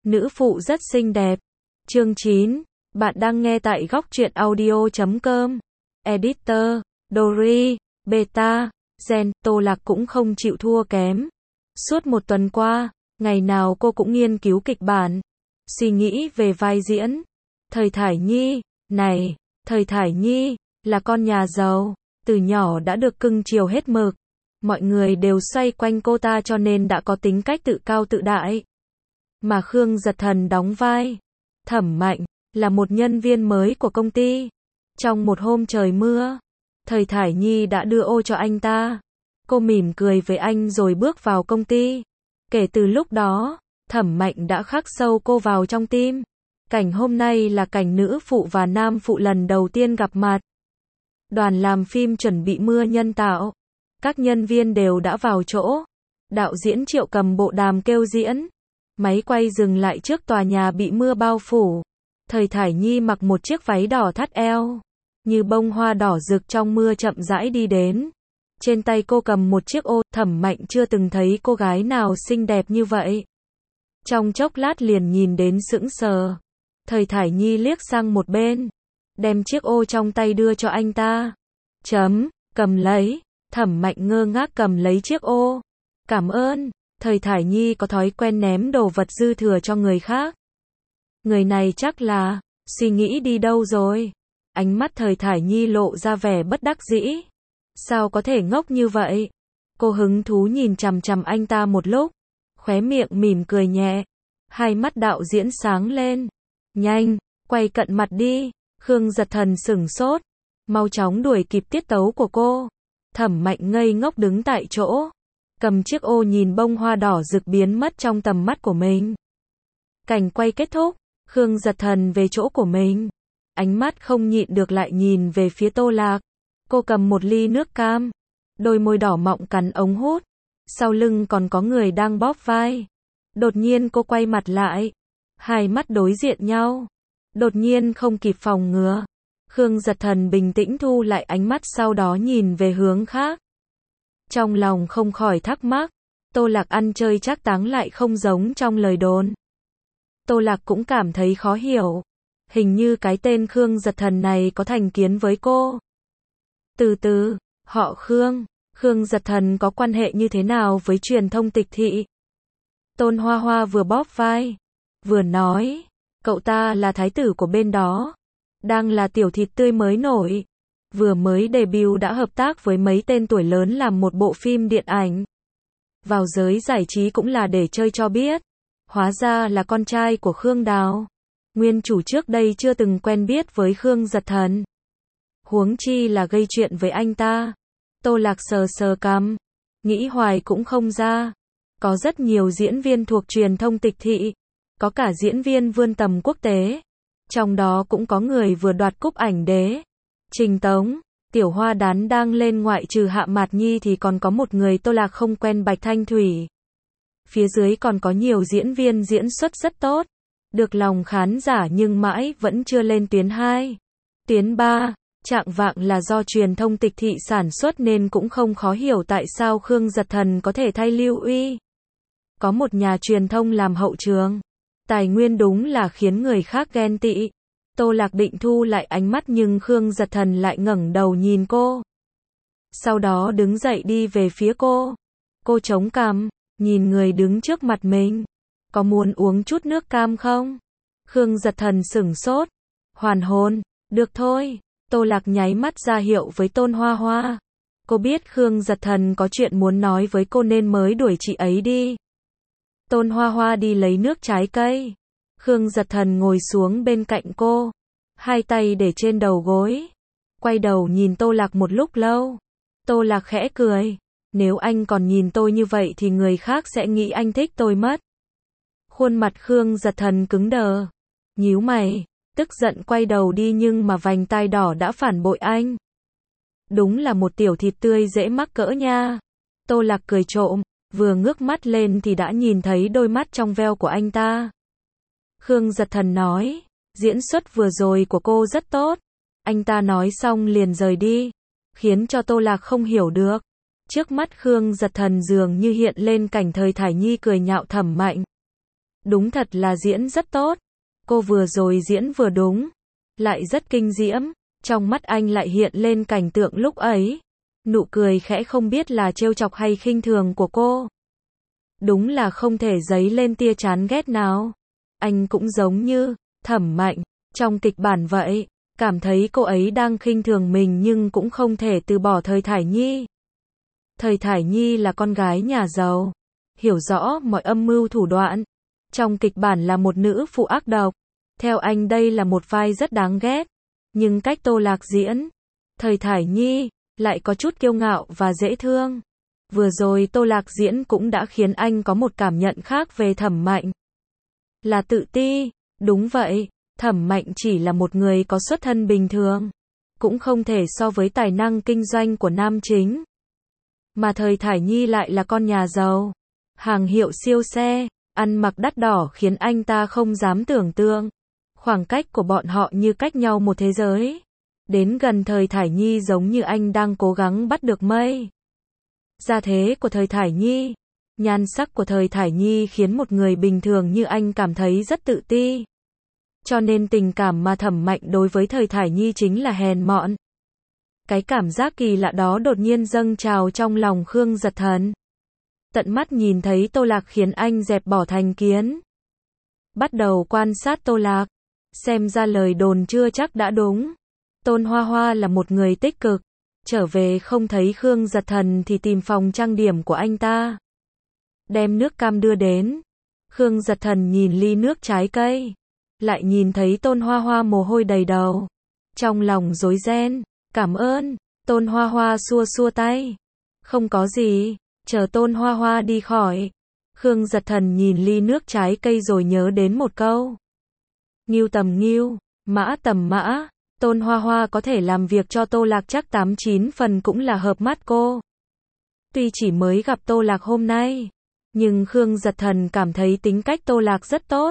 nữ phụ rất xinh đẹp. Chương 9. Bạn đang nghe tại góc truyện audio.com. Editor, Dory, Beta, Gen, Tô Lạc cũng không chịu thua kém. Suốt một tuần qua, ngày nào cô cũng nghiên cứu kịch bản, suy nghĩ về vai diễn. Thời Thải Nhi, này, Thời Thải Nhi, là con nhà giàu, từ nhỏ đã được cưng chiều hết mực. Mọi người đều xoay quanh cô ta cho nên đã có tính cách tự cao tự đại. Mà Khương Giật Thần đóng vai Thẩm Mạnh, là một nhân viên mới của công ty. Trong một hôm trời mưa, Thời Thải Nhi đã đưa ô cho anh ta. Cô mỉm cười với anh rồi bước vào công ty. Kể từ lúc đó, Thẩm Mạnh đã khắc sâu cô vào trong tim. Cảnh hôm nay là cảnh nữ phụ và nam phụ lần đầu tiên gặp mặt. Đoàn làm phim chuẩn bị mưa nhân tạo. Các nhân viên đều đã vào chỗ. Đạo diễn Triệu cầm bộ đàm kêu diễn. Máy quay dừng lại trước tòa nhà bị mưa bao phủ. Thời Thải Nhi mặc một chiếc váy đỏ thắt eo, như bông hoa đỏ rực trong mưa chậm rãi đi đến. Trên tay cô cầm một chiếc ô. Thẩm Mạnh chưa từng thấy cô gái nào xinh đẹp như vậy. Trong chốc lát liền nhìn đến sững sờ. Thời Thải Nhi liếc sang một bên, đem chiếc ô trong tay đưa cho anh ta. Cầm lấy. Thẩm Mạnh ngơ ngác cầm lấy chiếc ô. Cảm ơn. Thời Thải Nhi có thói quen ném đồ vật dư thừa cho người khác. Người này chắc là suy nghĩ đi đâu rồi. Ánh mắt Thời Thải Nhi lộ ra vẻ bất đắc dĩ. Sao có thể ngốc như vậy? Cô hứng thú nhìn chằm chằm anh ta một lúc, khóe miệng mỉm cười nhẹ. Hai mắt đạo diễn sáng lên. Nhanh, quay cận mặt đi. Khương Giật Thần sửng sốt, mau chóng đuổi kịp tiết tấu của cô. Thẩm Mạnh ngây ngốc đứng tại chỗ, cầm chiếc ô nhìn bông hoa đỏ rực biến mất trong tầm mắt của mình. Cảnh quay kết thúc, Khương Giật Thần về chỗ của mình. Ánh mắt không nhịn được lại nhìn về phía Tô Lạc. Cô cầm một ly nước cam, đôi môi đỏ mọng cắn ống hút. Sau lưng còn có người đang bóp vai. Đột nhiên cô quay mặt lại. Hai mắt đối diện nhau. Đột nhiên không kịp phòng ngừa, Khương Giật Thần bình tĩnh thu lại ánh mắt, sau đó nhìn về hướng khác. Trong lòng không khỏi thắc mắc, Tô Lạc ăn chơi trác táng lại không giống trong lời đồn. Tô Lạc cũng cảm thấy khó hiểu. Hình như cái tên Khương Giật Thần này có thành kiến với cô. Từ từ, họ Khương Giật Thần có quan hệ như thế nào với truyền thông tịch thị? Tôn Hoa Hoa vừa bóp vai, vừa nói, cậu ta là thái tử của bên đó, đang là tiểu thịt tươi mới nổi, vừa mới debut đã hợp tác với mấy tên tuổi lớn làm một bộ phim điện ảnh. Vào giới giải trí cũng là để chơi cho biết. Hóa ra là con trai của Khương Đào. Nguyên chủ trước đây chưa từng quen biết với Khương Giật Thần, huống chi là gây chuyện với anh ta. Tô Lạc sờ sờ cằm, nghĩ hoài cũng không ra. Có rất nhiều diễn viên thuộc truyền thông tịch thị, có cả diễn viên vươn tầm quốc tế. Trong đó cũng có người vừa đoạt cúp ảnh đế. Trình Tống, Tiểu Hoa Đán đang lên, ngoại trừ Hạ Mạt Nhi thì còn có một người Tô Lạc không quen, Bạch Thanh Thủy. Phía dưới còn có nhiều diễn viên diễn xuất rất tốt, được lòng khán giả nhưng mãi vẫn chưa lên tuyến 2, tuyến 3. Chạng vạng là do truyền thông tịch thị sản xuất nên cũng không khó hiểu tại sao Khương Giật Thần có thể thay Lưu Uy. Có một nhà truyền thông làm hậu trường, tài nguyên đúng là khiến người khác ghen tị. Tô Lạc định thu lại ánh mắt nhưng Khương Giật Thần lại ngẩng đầu nhìn cô. Sau đó đứng dậy đi về phía cô. Cô chống cằm, nhìn người đứng trước mặt mình. Có muốn uống chút nước cam không? Khương Giật Thần sửng sốt. Hoàn hồn, được thôi. Tô Lạc nháy mắt ra hiệu với Tôn Hoa Hoa. Cô biết Khương Giật Thần có chuyện muốn nói với cô nên mới đuổi chị ấy đi. Tôn Hoa Hoa đi lấy nước trái cây. Khương Giật Thần ngồi xuống bên cạnh cô, hai tay để trên đầu gối, quay đầu nhìn Tô Lạc một lúc lâu. Tô Lạc khẽ cười. Nếu anh còn nhìn tôi như vậy thì người khác sẽ nghĩ anh thích tôi mất. Khuôn mặt Khương Giật Thần cứng đờ, nhíu mày, tức giận quay đầu đi nhưng mà vành tai đỏ đã phản bội anh. Đúng là một tiểu thịt tươi dễ mắc cỡ nha. Tô Lạc cười trộm, vừa ngước mắt lên thì đã nhìn thấy đôi mắt trong veo của anh ta. Khương Giật Thần nói, diễn xuất vừa rồi của cô rất tốt. Anh ta nói xong liền rời đi, khiến cho Tô Lạc không hiểu được. Trước mắt Khương Giật Thần dường như hiện lên cảnh Thời Thải Nhi cười nhạo Thẩm Mạnh. Đúng thật là diễn rất tốt. Cô vừa rồi diễn vừa đúng. Lại rất kinh diễm. Trong mắt anh lại hiện lên cảnh tượng lúc ấy. Nụ cười khẽ không biết là trêu chọc hay khinh thường của cô. Đúng là không thể dấy lên tia chán ghét nào. Anh cũng giống như Thẩm Mạnh trong kịch bản vậy, cảm thấy cô ấy đang khinh thường mình nhưng cũng không thể từ bỏ Thời Thải Nhi. Thời Thải Nhi là con gái nhà giàu, hiểu rõ mọi âm mưu thủ đoạn. Trong kịch bản là một nữ phụ ác độc. Theo anh đây là một vai rất đáng ghét. Nhưng cách Tô Lạc diễn, Thời Thải Nhi lại có chút kiêu ngạo và dễ thương. Vừa rồi Tô Lạc diễn cũng đã khiến anh có một cảm nhận khác về Thẩm Mạnh. Là tự ti, đúng vậy, Thẩm Mạnh chỉ là một người có xuất thân bình thường. Cũng không thể so với tài năng kinh doanh của nam chính. Mà Thời Thải Nhi lại là con nhà giàu. Hàng hiệu siêu xe, ăn mặc đắt đỏ khiến anh ta không dám tưởng tượng. Khoảng cách của bọn họ như cách nhau một thế giới. Đến gần Thời Thải Nhi giống như anh đang cố gắng bắt được mây. Gia thế của Thời Thải Nhi, nhan sắc của Thời Thải Nhi khiến một người bình thường như anh cảm thấy rất tự ti. Cho nên tình cảm mà Thẩm Mạnh đối với Thời Thải Nhi chính là hèn mọn. Cái cảm giác kỳ lạ đó đột nhiên dâng trào trong lòng Khương Giật Thần. Tận mắt nhìn thấy Tô Lạc khiến anh dẹp bỏ thành kiến. Bắt đầu quan sát Tô Lạc. Xem ra lời đồn chưa chắc đã đúng. Tôn Hoa Hoa là một người tích cực. Trở về không thấy Khương Giật Thần thì tìm phòng trang điểm của anh ta. Đem nước cam đưa đến. Khương Giật Thần nhìn ly nước trái cây. Lại nhìn thấy Tôn Hoa Hoa mồ hôi đầy đầu. Trong lòng rối ren. Cảm ơn. Tôn Hoa Hoa xua xua tay. Không có gì. Chờ Tôn Hoa Hoa đi khỏi. Khương Giật Thần nhìn ly nước trái cây rồi nhớ đến một câu. Ngưu tầm ngưu, mã tầm mã. Tôn Hoa Hoa có thể làm việc cho Tô Lạc chắc 8-9 phần cũng là hợp mắt cô. Tuy chỉ mới gặp Tô Lạc hôm nay, nhưng Khương Giật Thần cảm thấy tính cách Tô Lạc rất tốt.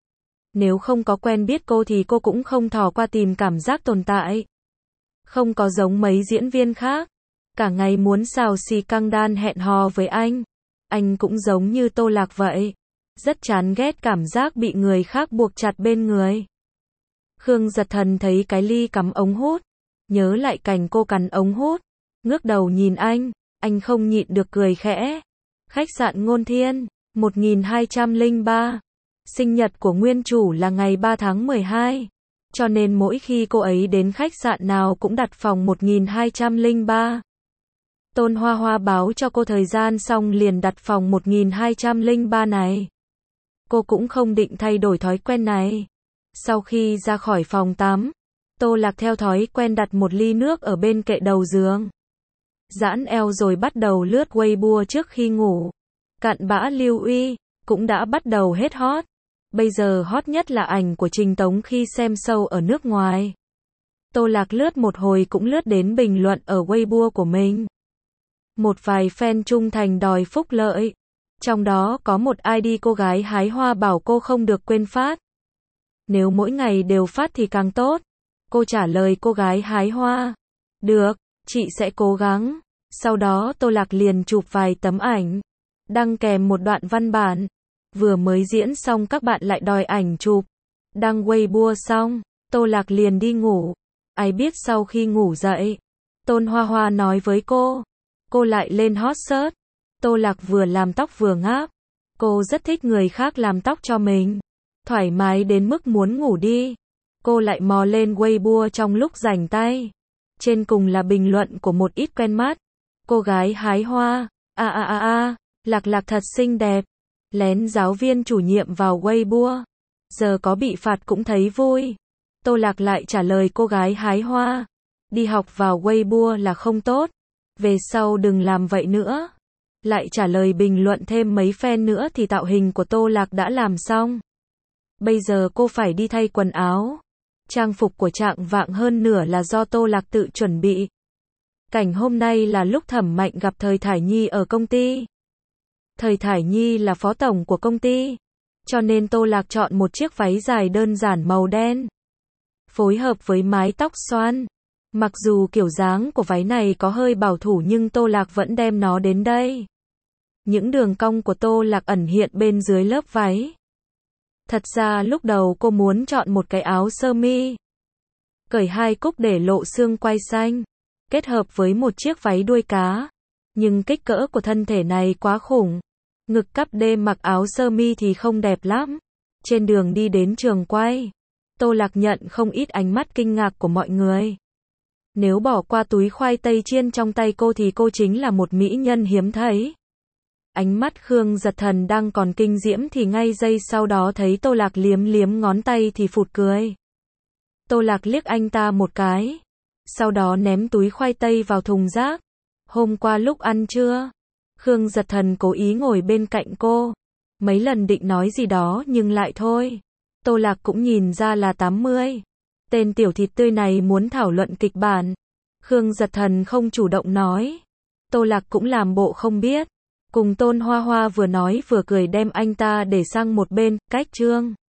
Nếu không có quen biết cô thì cô cũng không thò qua tìm cảm giác tồn tại. Không có giống mấy diễn viên khác, cả ngày muốn xào xì căng đan hẹn hò với anh. Anh cũng giống như Tô Lạc vậy, rất chán ghét cảm giác bị người khác buộc chặt bên người. Khương Giật Thần thấy cái ly cắm ống hút, nhớ lại cảnh cô cắn ống hút, ngước đầu nhìn anh không nhịn được cười khẽ. Khách sạn Ngôn Thiên, 1203. Sinh nhật của nguyên chủ là ngày 3 tháng 12, cho nên mỗi khi cô ấy đến khách sạn nào cũng đặt phòng 1203. Tôn Hoa Hoa báo cho cô thời gian xong liền đặt phòng 1203 này. Cô cũng không định thay đổi thói quen này. Sau khi ra khỏi phòng tắm, Tô Lạc theo thói quen đặt một ly nước ở bên kệ đầu giường. Giãn eo rồi bắt đầu lướt Weibo trước khi ngủ. Cặn bã Lưu Uy cũng đã bắt đầu hết hot. Bây giờ hot nhất là ảnh của Trình Tống khi xem show ở nước ngoài. Tô Lạc lướt một hồi cũng lướt đến bình luận ở Weibo của mình. Một vài fan trung thành đòi phúc lợi. Trong đó có một ID cô gái hái hoa bảo cô không được quên phát. Nếu mỗi ngày đều phát thì càng tốt. Cô trả lời cô gái hái hoa. Được, chị sẽ cố gắng. Sau đó Tô Lạc liền chụp vài tấm ảnh. Đăng kèm một đoạn văn bản. Vừa mới diễn xong các bạn lại đòi ảnh chụp. Đăng Weibo xong, Tô Lạc liền đi ngủ. Ai biết sau khi ngủ dậy, Tôn Hoa Hoa nói với cô lại lên hot search. Tô Lạc vừa làm tóc vừa ngáp. Cô rất thích người khác làm tóc cho mình. Thoải mái đến mức muốn ngủ đi. Cô lại mò lên Weibo trong lúc rảnh tay. Trên cùng là bình luận của một ít quen mắt. Cô gái hái hoa. Lạc Lạc thật xinh đẹp. Lén giáo viên chủ nhiệm vào Weibo. Giờ có bị phạt cũng thấy vui. Tô Lạc lại trả lời cô gái hái hoa. Đi học vào Weibo là không tốt. Về sau đừng làm vậy nữa. Lại trả lời bình luận thêm mấy fan nữa thì tạo hình của Tô Lạc đã làm xong. Bây giờ cô phải đi thay quần áo. Trang phục của Trạng Vạng hơn nửa là do Tô Lạc tự chuẩn bị. Cảnh hôm nay là lúc Thẩm Mạnh gặp Thời Thải Nhi ở công ty. Thời Thải Nhi là phó tổng của công ty. Cho nên Tô Lạc chọn một chiếc váy dài đơn giản màu đen. Phối hợp với mái tóc xoăn. Mặc dù kiểu dáng của váy này có hơi bảo thủ nhưng Tô Lạc vẫn đem nó đến đây. Những đường cong của Tô Lạc ẩn hiện bên dưới lớp váy. Thật ra lúc đầu cô muốn chọn một cái áo sơ mi, cởi 2 cúc để lộ xương quai xanh, kết hợp với một chiếc váy đuôi cá. Nhưng kích cỡ của thân thể này quá khủng. Ngực cắp đê mặc áo sơ mi thì không đẹp lắm. Trên đường đi đến trường quay, Tô Lạc nhận không ít ánh mắt kinh ngạc của mọi người. Nếu bỏ qua túi khoai tây chiên trong tay cô thì cô chính là một mỹ nhân hiếm thấy. Ánh mắt Khương Giật Thần đang còn kinh diễm thì ngay giây sau đó thấy Tô Lạc liếm liếm ngón tay thì phụt cười. Tô Lạc liếc anh ta một cái, sau đó ném túi khoai tây vào thùng rác. Hôm qua lúc ăn trưa, Khương Giật Thần cố ý ngồi bên cạnh cô. Mấy lần định nói gì đó nhưng lại thôi. Tô Lạc cũng nhìn ra là 80. Tên tiểu thịt tươi này muốn thảo luận kịch bản. Khương Giật Thần không chủ động nói. Tô Lạc cũng làm bộ không biết. Cùng Tôn Hoa Hoa vừa nói vừa cười đem anh ta để sang một bên, cách chương.